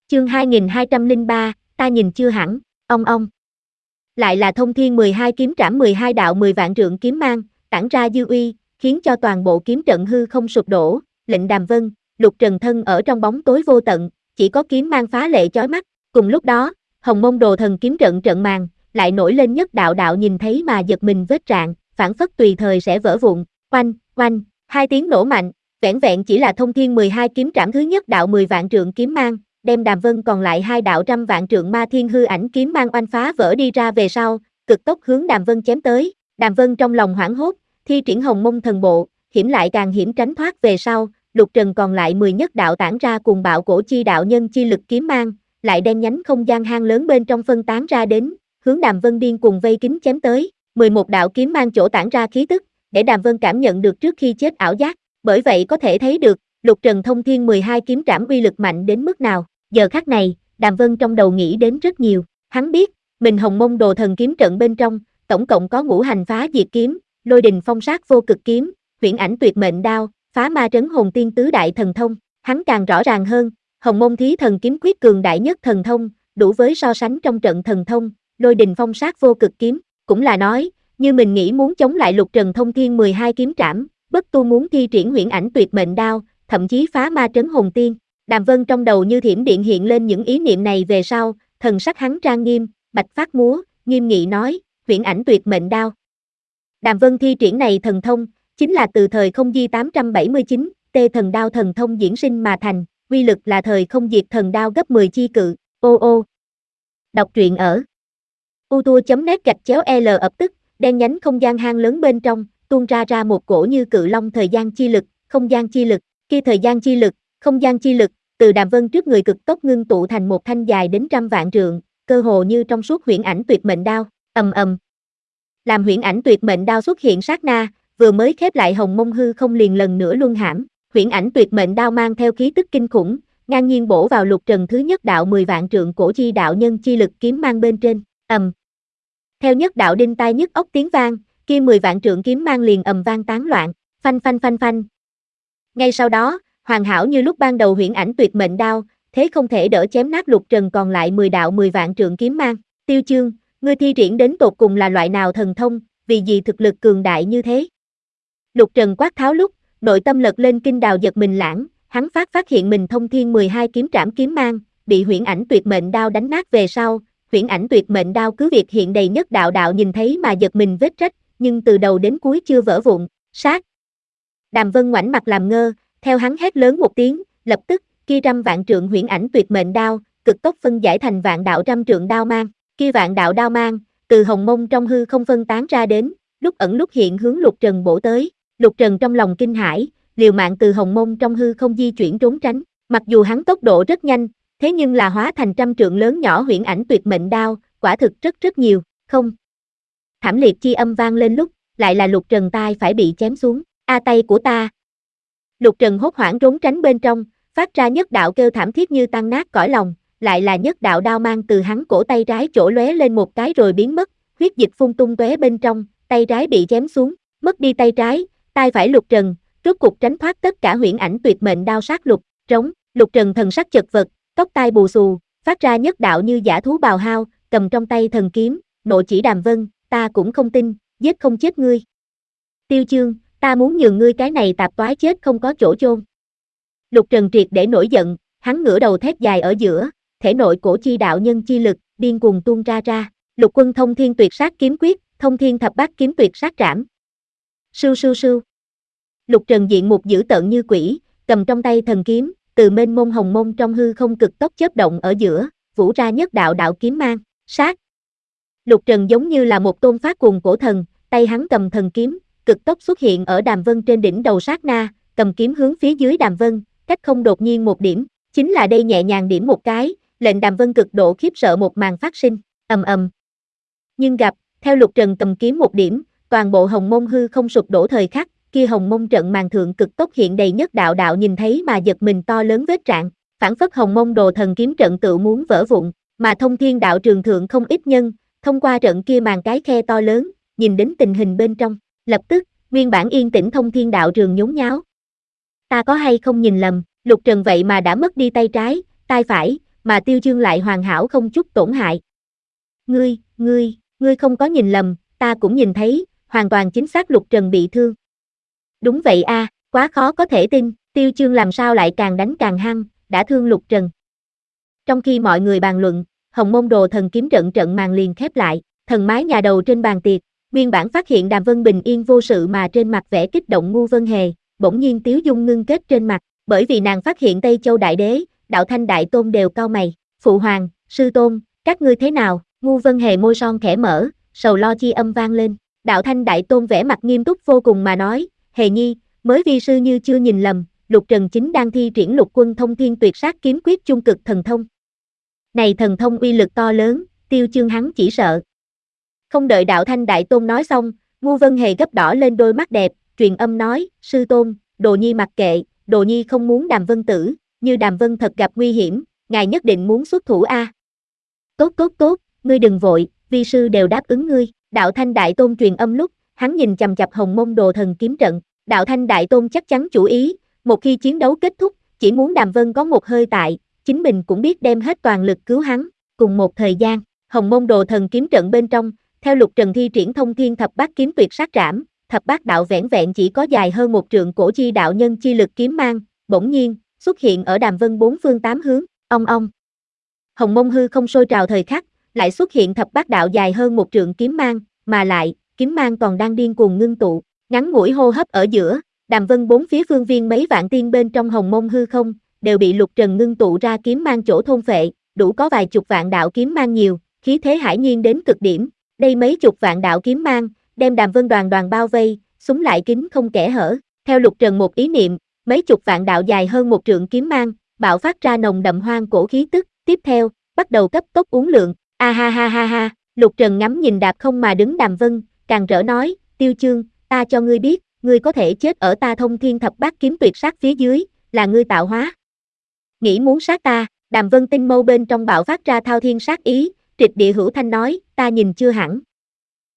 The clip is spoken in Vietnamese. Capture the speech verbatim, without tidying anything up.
Chương hai nghìn hai trăm lẻ ba, ta nhìn chưa hẳn, ong ong. Lại là thông thiên mười hai kiếm trảm mười hai đạo mười vạn trượng kiếm mang, tản ra dư uy, khiến cho toàn bộ kiếm trận hư không sụp đổ, lệnh Đàm Vân, Lục Trần thân ở trong bóng tối vô tận, chỉ có kiếm mang phá lệ chói mắt. Cùng lúc đó, Hồng Mông Đồ Thần kiếm trận trận màn, lại nổi lên nhất đạo đạo nhìn thấy mà giật mình vết rạn, phản phất tùy thời sẽ vỡ vụn, oanh, oanh, hai tiếng nổ mạnh, vẻn vẹn chỉ là thông thiên mười hai kiếm trảm thứ nhất đạo mười vạn trượng kiếm mang, đem Đàm Vân còn lại hai đạo trăm vạn trượng ma thiên hư ảnh kiếm mang oanh phá vỡ đi ra về sau, cực tốc hướng Đàm Vân chém tới. Đàm Vân trong lòng hoảng hốt, thi triển Hồng Mông thần bộ, hiểm lại càng hiểm tránh thoát về sau, Lục Trần còn lại mười nhất đạo tản ra cùng bạo cổ chi đạo nhân chi lực kiếm mang, lại đem nhánh không gian hang lớn bên trong phân tán ra đến, hướng Đàm Vân điên cùng vây kín chém tới. mười một đạo kiếm mang chỗ tản ra khí tức, để Đàm Vân cảm nhận được trước khi chết ảo giác, bởi vậy có thể thấy được, Lục Trần thông thiên mười hai kiếm trảm uy lực mạnh đến mức nào. Giờ khắc này, Đàm Vân trong đầu nghĩ đến rất nhiều, hắn biết, mình Hồng Mông Đồ Thần kiếm trận bên trong, tổng cộng có ngũ hành phá diệt kiếm, lôi đình phong sát vô cực kiếm, huyễn ảnh tuyệt mệnh đao, phá ma trấn hồn tiên tứ đại thần thông, hắn càng rõ ràng hơn, Hồng Mông Thí Thần kiếm quyết cường đại nhất thần thông, đủ với so sánh trong trận thần thông, lôi đình phong sát vô cực kiếm, cũng là nói, như mình nghĩ muốn chống lại Lục Trần thông thiên mười hai kiếm trảm, bất tu muốn thi triển huyễn ảnh tuyệt mệnh đao, thậm chí phá ma trấn hồn tiên. Đàm Vân trong đầu như thiểm điện hiện lên những ý niệm này về sau, thần sắc hắn trang nghiêm, bạch phát múa, nghiêm nghị nói, huyễn ảnh tuyệt mệnh đao. Đàm Vân thi triển này thần thông, chính là từ thời không di tám trăm bảy mươi chín, tê thần đao thần thông diễn sinh mà thành, uy lực là thời không diệt thần đao gấp mười chi cự, ô ô. Đọc truyện ở utua.net gạch chéo L ập tức, đen nhánh không gian hang lớn bên trong, tuôn ra ra một cổ như cự long thời gian chi lực, không gian chi lực, khi thời gian chi lực, không gian chi lực, từ Đàm Vân trước người cực tốc ngưng tụ thành một thanh dài đến trăm vạn trượng, cơ hồ như trong suốt huyễn ảnh tuyệt mệnh đao, ầm ầm. Làm huyễn ảnh tuyệt mệnh đao xuất hiện sát na, vừa mới khép lại Hồng Mông hư không liền lần nữa luân hãm, huyễn ảnh tuyệt mệnh đao mang theo khí tức kinh khủng, ngang nhiên bổ vào Lục Trần thứ nhất đạo mười vạn trượng cổ chi đạo nhân chi lực kiếm mang bên trên, ầm. Theo nhất đạo đinh tai nhức óc tiếng vang, kia mười vạn trượng kiếm mang liền ầm vang tán loạn, phanh phanh phanh phanh. Ngay sau đó, hoàn hảo như lúc ban đầu huyễn ảnh tuyệt mệnh đao, thế không thể đỡ chém nát Lục Trần còn lại mười đạo mười vạn trượng kiếm mang. Tiêu Chương, ngươi thi triển đến tột cùng là loại nào thần thông, vì gì thực lực cường đại như thế? Lục Trần quát tháo lúc, nội tâm lật lên kinh đào giật mình lãng, hắn phát phát hiện mình thông thiên mười hai kiếm trảm kiếm mang, bị huyễn ảnh tuyệt mệnh đao đánh nát về sau, huyễn ảnh tuyệt mệnh đao cứ việc hiện đầy nhất đạo đạo nhìn thấy mà giật mình vết rách, nhưng từ đầu đến cuối chưa vỡ vụn, sát. Đàm Vân ngoảnh mặt làm ngơ, theo hắn hét lớn một tiếng, lập tức, kia trăm vạn trượng huyễn ảnh tuyệt mệnh đao, cực tốc phân giải thành vạn đạo trăm trượng đao mang, kia vạn đạo đao mang, từ Hồng Mông trong hư không phân tán ra đến, lúc ẩn lúc hiện hướng Lục Trần bổ tới. Lục Trần trong lòng kinh hãi, liều mạng từ Hồng Mông trong hư không di chuyển trốn tránh, mặc dù hắn tốc độ rất nhanh, thế nhưng là hóa thành trăm trượng lớn nhỏ huyễn ảnh tuyệt mệnh đao, quả thực rất rất nhiều, không. Thảm liệt chi âm vang lên lúc, lại là Lục Trần tai phải bị chém xuống, a tay của ta. Lục Trần hốt hoảng trốn tránh bên trong, phát ra nhất đạo kêu thảm thiết như tan nát cõi lòng, lại là nhất đạo đao mang từ hắn cổ tay trái chỗ lóe lên một cái rồi biến mất, huyết dịch phun tung tóe bên trong, tay trái bị chém xuống, mất đi tay trái, tay phải Lục Trần, rốt cục tránh thoát tất cả huyễn ảnh tuyệt mệnh đao sát lục, trống, Lục Trần thần sắc chật vật, tóc tai bù xù, phát ra nhất đạo như dã thú bào hao, cầm trong tay thần kiếm, nộ chỉ Đàm Vân, ta cũng không tin, giết không chết ngươi. Tiêu Chương, ta muốn nhường ngươi cái này tạp toái chết không có chỗ chôn. Lục Trần triệt để nổi giận, hắn ngửa đầu thét dài ở giữa, thể nội cổ chi đạo nhân chi lực, điên cuồng tuôn ra ra, Lục Quân thông thiên tuyệt sát kiếm quyết, thông thiên thập bát kiếm tuyệt sát trảm. Sưu sưu sưu. Lục Trần diện mục dữ tợn như quỷ, cầm trong tay thần kiếm, từ mênh mông hồng mông trong hư không cực tốc chớp động ở giữa, vũ ra nhất đạo đạo kiếm mang, sát. Lục Trần giống như là một tôn phát cuồng cổ thần, tay hắn cầm thần kiếm, cực tốc xuất hiện ở Đàm Vân trên đỉnh đầu sát na, cầm kiếm hướng phía dưới Đàm Vân, cách không đột nhiên một điểm, chính là đây nhẹ nhàng điểm một cái, lệnh Đàm Vân cực độ khiếp sợ một màn phát sinh, ầm ầm. Nhưng gặp, theo Lục Trần cầm kiếm một điểm, toàn bộ hồng mông hư không sụp đổ thời khắc, kia hồng mông trận màn thượng cực tốc hiện đầy nhất đạo đạo nhìn thấy mà giật mình to lớn vết rạn, phản phất hồng mông đồ thần kiếm trận tự muốn vỡ vụn, mà thông thiên đạo trường thượng không ít nhân, thông qua trận kia màn cái khe to lớn, nhìn đến tình hình bên trong, lập tức, nguyên bản yên tĩnh thông thiên đạo trường nhốn nháo. Ta có hay không nhìn lầm, Lục Trần vậy mà đã mất đi tay trái, tay phải, mà Tiêu Chương lại hoàn hảo không chút tổn hại. Ngươi, ngươi, ngươi không có nhìn lầm, ta cũng nhìn thấy, hoàn toàn chính xác Lục Trần bị thương. Đúng vậy a, à, quá khó có thể tin, Tiêu Chương làm sao lại càng đánh càng hăng, đã thương Lục Trần. Trong khi mọi người bàn luận, Hồng Môn Đồ Thần kiếm trận trận màn liền khép lại, thần mái nhà đầu trên bàn tiệc, nguyên bản phát hiện Đàm Vân bình yên vô sự mà trên mặt vẻ kích động ngu Vân Hề, bỗng nhiên tiếu dung ngưng kết trên mặt, bởi vì nàng phát hiện Tây Châu Đại Đế, Đạo Thanh Đại Tôn đều cau mày, phụ hoàng, sư tôn, các ngươi thế nào? Ngu Vân Hề môi son khẽ mở, sầu lo chi âm vang lên, Đạo Thanh Đại Tôn vẻ mặt nghiêm túc vô cùng mà nói, Hề Nhi, mới vi sư như chưa nhìn lầm, Lục Trần chính đang thi triển Lục Quân Thông Thiên Tuyệt Sát Kiếm Quyết Chung Cực Thần Thông. Này thần thông uy lực to lớn, Tiêu Chương hắn chỉ sợ. Không đợi Đạo Thanh Đại Tôn nói xong, Ngu Vân Hề gấp đỏ lên đôi mắt đẹp, truyền âm nói, sư tôn, Đồ Nhi mặc kệ, Đồ Nhi không muốn Đàm Vân tử, như Đàm Vân thật gặp nguy hiểm, ngài nhất định muốn xuất thủ a. Tốt tốt tốt, ngươi đừng vội, vi sư đều đáp ứng ngươi. Đạo Thanh Đại Tôn truyền âm lúc, hắn nhìn chằm chằm Hồng Môn Đồ Thần kiếm trận, Đạo Thanh Đại Tôn chắc chắn chủ ý, một khi chiến đấu kết thúc, chỉ muốn Đàm Vân có một hơi tại, chính mình cũng biết đem hết toàn lực cứu hắn. Cùng một thời gian, Hồng Môn Đồ Thần kiếm trận bên trong, theo Lục Trần thi triển Thông Thiên Thập Bát kiếm tuyệt sát trảm, thập bát đạo vẻn vẹn chỉ có dài hơn một trượng cổ chi đạo nhân chi lực kiếm mang, bỗng nhiên xuất hiện ở Đàm Vân bốn phương tám hướng, ong ong. Hồng Mông hư không sôi trào thời khắc, lại xuất hiện thập bát đạo dài hơn một trượng kiếm mang, mà lại, kiếm mang còn đang điên cuồng ngưng tụ, ngắn ngủi hô hấp ở giữa, Đàm Vân bốn phía phương viên mấy vạn tiên bên trong Hồng Mông hư không, đều bị Lục Trần ngưng tụ ra kiếm mang chỗ thôn phệ, đủ có vài chục vạn đạo kiếm mang nhiều, khí thế hải nhiên đến cực điểm. Đây mấy chục vạn đạo kiếm mang, đem Đàm Vân đoàn đoàn bao vây, súng lại kín không kẽ hở. Theo Lục Trần một ý niệm, mấy chục vạn đạo dài hơn một trượng kiếm mang, bạo phát ra nồng đậm hoang cổ khí tức, tiếp theo, bắt đầu cấp tốc uốn lượn. A ha ha ha ha, Lục Trần ngắm nhìn đạp không mà đứng Đàm Vân, càng rỡ nói, Tiêu Chương, ta cho ngươi biết, ngươi có thể chết ở ta Thông Thiên Thập Bát kiếm tuyệt sát phía dưới, là ngươi tạo hóa. Nghĩ muốn sát ta, Đàm Vân tinh mâu bên trong bạo phát ra thao thiên sát ý, trịch địa hữu thanh nói, ta nhìn chưa hẳn,